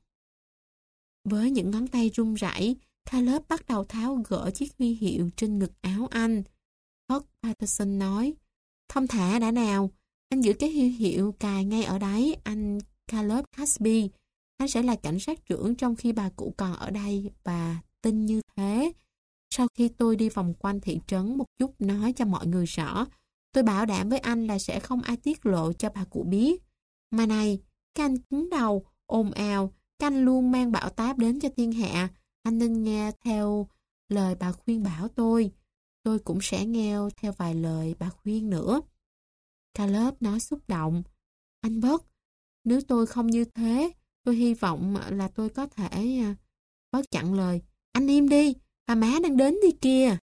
Với những ngón tay run rẩy, Caleb bắt đầu tháo gỡ chiếc huy hiệu trên ngực áo anh. Buck Patterson nói, thông thả đã nào, anh giữ cái huy hiệu cài ngay ở đấy, anh Caleb Casby. Anh sẽ là cảnh sát trưởng trong khi bà cụ còn ở đây và tin như thế. Sau khi tôi đi vòng quanh thị trấn một chút nói cho mọi người rõ, tôi bảo đảm với anh là sẽ không ai tiết lộ cho bà cụ biết. Mà này, các anh cứng đầu, ồn ào, các anh luôn mang bão táp đến cho thiên hạ. Anh nên nghe theo lời bà khuyên bảo tôi. Tôi cũng sẽ nghe theo vài lời bà khuyên nữa. Caleb nói xúc động. Anh Buck, nếu tôi không như thế, tôi hy vọng là tôi có thể... Buck chặn lời. Anh im đi, bà má đang đến đi kìa.